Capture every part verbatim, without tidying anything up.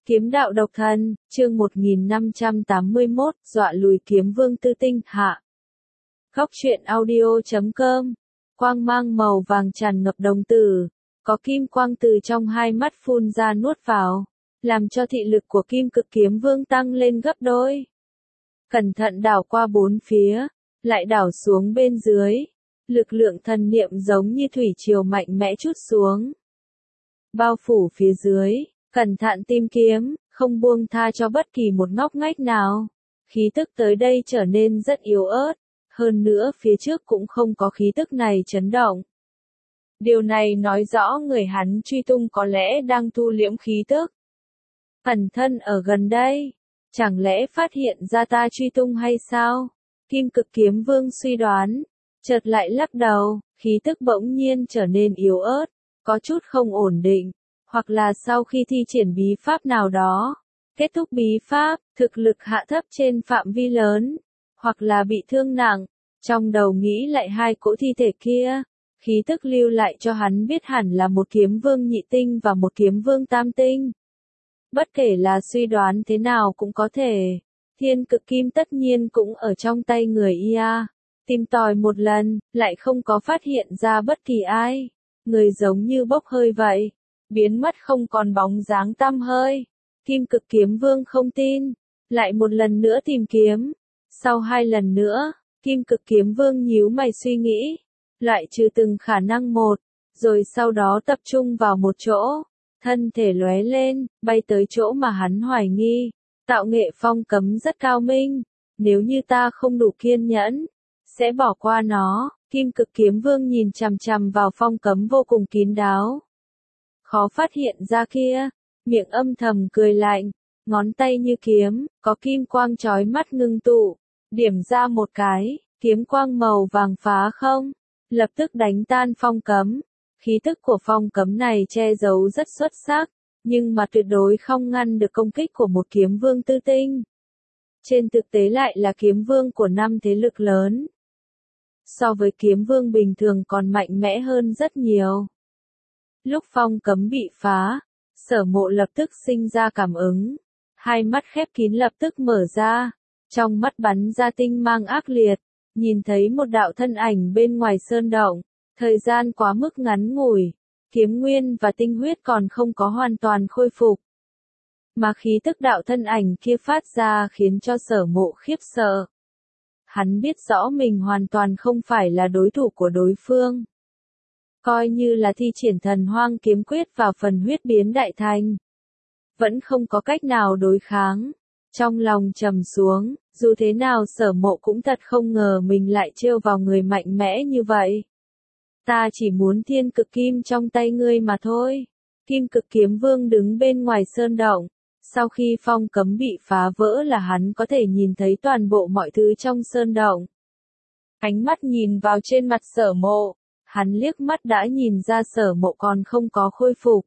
Kiếm đạo độc thân, chương một nghìn năm trăm tám mươi mốt, dọa lùi kiếm vương tư tinh, hạ. Góc truyện audio chấm com, quang mang màu vàng tràn ngập đồng tử, có kim quang từ trong hai mắt phun ra nuốt vào, làm cho thị lực của kim cực kiếm vương tăng lên gấp đôi. Cẩn thận đảo qua bốn phía, lại đảo xuống bên dưới, lực lượng thần niệm giống như thủy triều mạnh mẽ trút xuống. Bao phủ phía dưới. Cẩn thận tìm kiếm, không buông tha cho bất kỳ một ngóc ngách nào. Khí tức tới đây trở nên rất yếu ớt, hơn nữa phía trước cũng không có khí tức này chấn động. Điều này nói rõ người hắn truy tung có lẽ đang thu liễm khí tức. Ẩn thân ở gần đây, chẳng lẽ phát hiện ra ta truy tung hay sao? Kim cực kiếm vương suy đoán, chợt lại lắc đầu, khí tức bỗng nhiên trở nên yếu ớt, có chút không ổn định. Hoặc là sau khi thi triển bí pháp nào đó, kết thúc bí pháp, thực lực hạ thấp trên phạm vi lớn, hoặc là bị thương nặng, trong đầu nghĩ lại hai cỗ thi thể kia, khí tức lưu lại cho hắn biết hẳn là một kiếm vương nhị tinh và một kiếm vương tam tinh. Bất kể là suy đoán thế nào cũng có thể, thiên cực kim tất nhiên cũng ở trong tay người ia, tìm tòi một lần, lại không có phát hiện ra bất kỳ ai, người giống như bốc hơi vậy. Biến mất không còn bóng dáng tăm hơi. Kim cực kiếm vương không tin, lại một lần nữa tìm kiếm. Sau hai lần nữa, kim cực kiếm vương nhíu mày suy nghĩ, loại trừ từng khả năng một, rồi sau đó tập trung vào một chỗ, thân thể lóe lên, bay tới chỗ mà hắn hoài nghi. Tạo nghệ phong cấm rất cao minh, nếu như ta không đủ kiên nhẫn, sẽ bỏ qua nó. Kim cực kiếm vương nhìn chằm chằm vào phong cấm vô cùng kín đáo. Khó phát hiện ra kia, miệng âm thầm cười lạnh, ngón tay như kiếm, có kim quang chói mắt ngưng tụ, điểm ra một cái, kiếm quang màu vàng phá không, lập tức đánh tan phong cấm. Khí tức của phong cấm này che giấu rất xuất sắc, nhưng mà tuyệt đối không ngăn được công kích của một kiếm vương tư tinh. Trên thực tế lại là kiếm vương của năm thế lực lớn. So với kiếm vương bình thường còn mạnh mẽ hơn rất nhiều. Lúc phong cấm bị phá, Sở Mộ lập tức sinh ra cảm ứng. Hai mắt khép kín lập tức mở ra, trong mắt bắn ra tinh mang ác liệt, nhìn thấy một đạo thân ảnh bên ngoài sơn động. Thời gian quá mức ngắn ngủi, kiếm nguyên và tinh huyết còn không có hoàn toàn khôi phục. Mà khí tức đạo thân ảnh kia phát ra khiến cho Sở Mộ khiếp sợ. Hắn biết rõ mình hoàn toàn không phải là đối thủ của đối phương. Coi như là thi triển thần hoang kiếm quyết vào phần huyết biến đại thành, vẫn không có cách nào đối kháng. Trong lòng trầm xuống, dù thế nào Sở Mộ cũng thật không ngờ mình lại trêu vào người mạnh mẽ như vậy. Ta chỉ muốn thiên cực kim trong tay ngươi mà thôi. Kim cực kiếm vương đứng bên ngoài sơn động, sau khi phong cấm bị phá vỡ là hắn có thể nhìn thấy toàn bộ mọi thứ trong sơn động. Ánh mắt nhìn vào trên mặt Sở Mộ. Hắn liếc mắt đã nhìn ra Sở Mộ còn không có khôi phục.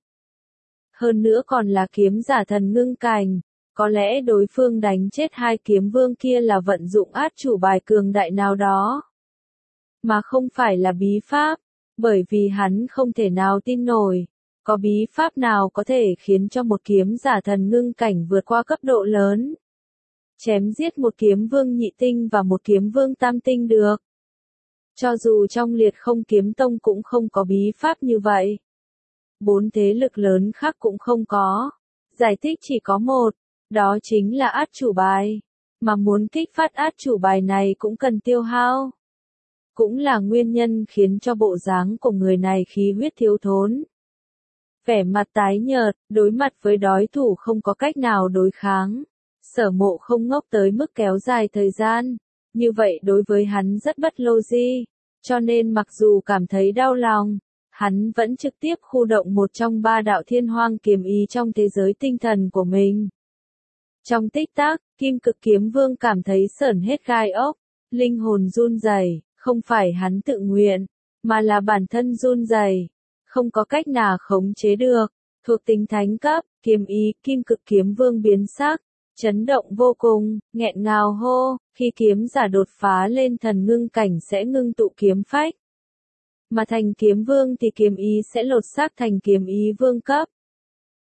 Hơn nữa còn là kiếm giả thần ngưng cành, có lẽ đối phương đánh chết hai kiếm vương kia là vận dụng át chủ bài cường đại nào đó. Mà không phải là bí pháp, bởi vì hắn không thể nào tin nổi, có bí pháp nào có thể khiến cho một kiếm giả thần ngưng cảnh vượt qua cấp độ lớn. Chém giết một kiếm vương nhị tinh và một kiếm vương tam tinh được. Cho dù trong liệt không kiếm tông cũng không có bí pháp như vậy. Bốn thế lực lớn khác cũng không có. Giải thích chỉ có một, đó chính là át chủ bài. Mà muốn kích phát át chủ bài này cũng cần tiêu hao. Cũng là nguyên nhân khiến cho bộ dáng của người này khí huyết thiếu thốn. Vẻ mặt tái nhợt, đối mặt với đối thủ không có cách nào đối kháng. Sở Mộ không ngốc tới mức kéo dài thời gian. Như vậy đối với hắn rất bất logic, cho nên mặc dù cảm thấy đau lòng, hắn vẫn trực tiếp khu động một trong ba đạo thiên hoang kiếm ý trong thế giới tinh thần của mình. Trong tích tắc, kim cực kiếm vương cảm thấy sởn hết gai ốc, linh hồn run rẩy, không phải hắn tự nguyện, mà là bản thân run rẩy, không có cách nào khống chế được, thuộc tính thánh cấp, kiếm ý, kim cực kiếm vương biến sắc. Chấn động vô cùng, nghẹn ngào hô, khi kiếm giả đột phá lên thần ngưng cảnh sẽ ngưng tụ kiếm phách. Mà thành kiếm vương thì kiếm ý sẽ lột xác thành kiếm ý vương cấp.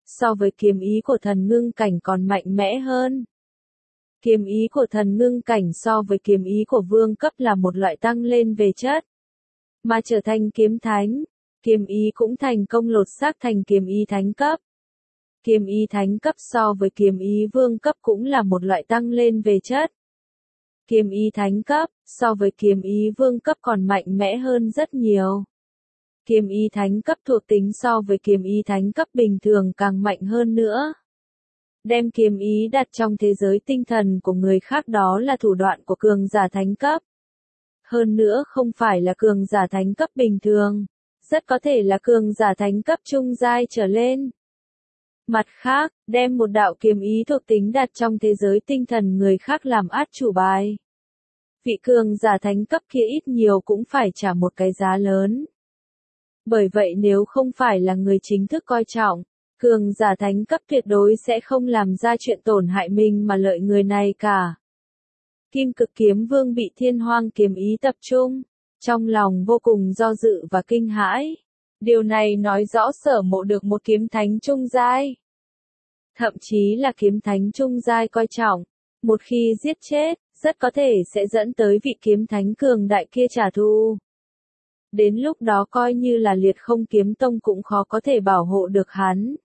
so với kiếm ý của thần ngưng cảnh còn mạnh mẽ hơn. Kiếm ý của thần ngưng cảnh so với kiếm ý của vương cấp là một loại tăng lên về chất, mà trở thành kiếm thánh, kiếm ý cũng thành công lột xác thành kiếm ý thánh cấp. Kiếm ý thánh cấp so với kiếm ý vương cấp cũng là một loại tăng lên về chất. Kiếm ý thánh cấp so với kiếm ý vương cấp còn mạnh mẽ hơn rất nhiều. Kiếm ý thánh cấp thuộc tính so với kiếm ý thánh cấp bình thường càng mạnh hơn nữa. Đem kiếm ý đặt trong thế giới tinh thần của người khác đó là thủ đoạn của cường giả thánh cấp. Hơn nữa không phải là cường giả thánh cấp bình thường, rất có thể là cường giả thánh cấp trung giai trở lên. Mặt khác, đem một đạo kiếm ý thuộc tính đặt trong thế giới tinh thần người khác làm át chủ bài. Vị cường giả thánh cấp kia ít nhiều cũng phải trả một cái giá lớn. Bởi vậy nếu không phải là người chính thức coi trọng, cường giả thánh cấp tuyệt đối sẽ không làm ra chuyện tổn hại mình mà lợi người này cả. Kim Cực Kiếm Vương bị Thiên Hoang kiếm ý tập trung, trong lòng vô cùng do dự và kinh hãi. Điều này nói rõ Sở Mộ được một kiếm thánh trung giai. Thậm chí là kiếm thánh trung giai coi trọng, một khi giết chết, rất có thể sẽ dẫn tới vị kiếm thánh cường đại kia trả thù. Đến lúc đó coi như là Liệt Không Kiếm Tông cũng khó có thể bảo hộ được hắn.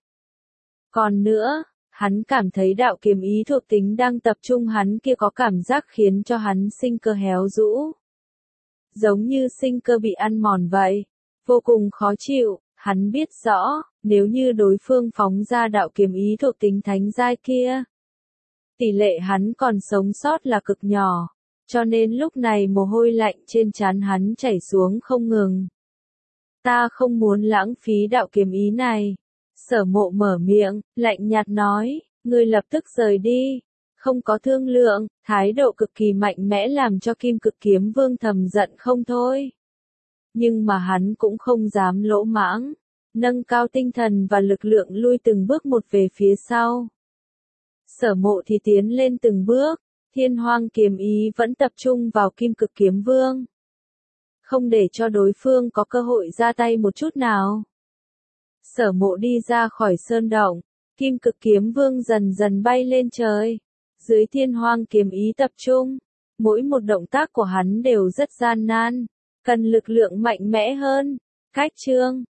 Còn nữa, hắn cảm thấy đạo kiếm ý thuộc tính đang tập trung hắn kia có cảm giác khiến cho hắn sinh cơ héo rũ. Giống như sinh cơ bị ăn mòn vậy, vô cùng khó chịu, hắn biết rõ, nếu như đối phương phóng ra đạo kiếm ý thuộc tính thánh giai kia, tỷ lệ hắn còn sống sót là cực nhỏ, cho nên lúc này mồ hôi lạnh trên trán hắn chảy xuống không ngừng. Ta không muốn lãng phí đạo kiếm ý này. Sở Mộ mở miệng, lạnh nhạt nói, ngươi lập tức rời đi. Không có thương lượng, thái độ cực kỳ mạnh mẽ làm cho Kim Cực Kiếm Vương thầm giận không thôi. Nhưng mà hắn cũng không dám lỗ mãng, nâng cao tinh thần và lực lượng lui từng bước một về phía sau. Sở Mộ thì tiến lên từng bước, Thiên Hoang kiếm ý vẫn tập trung vào Kim Cực Kiếm Vương. Không để cho đối phương có cơ hội ra tay một chút nào. Sở Mộ đi ra khỏi sơn động, Kim Cực Kiếm Vương dần dần bay lên trời. Dưới Thiên Hoang kiếm ý tập trung, mỗi một động tác của hắn đều rất gian nan, cần lực lượng mạnh mẽ hơn. Cách chương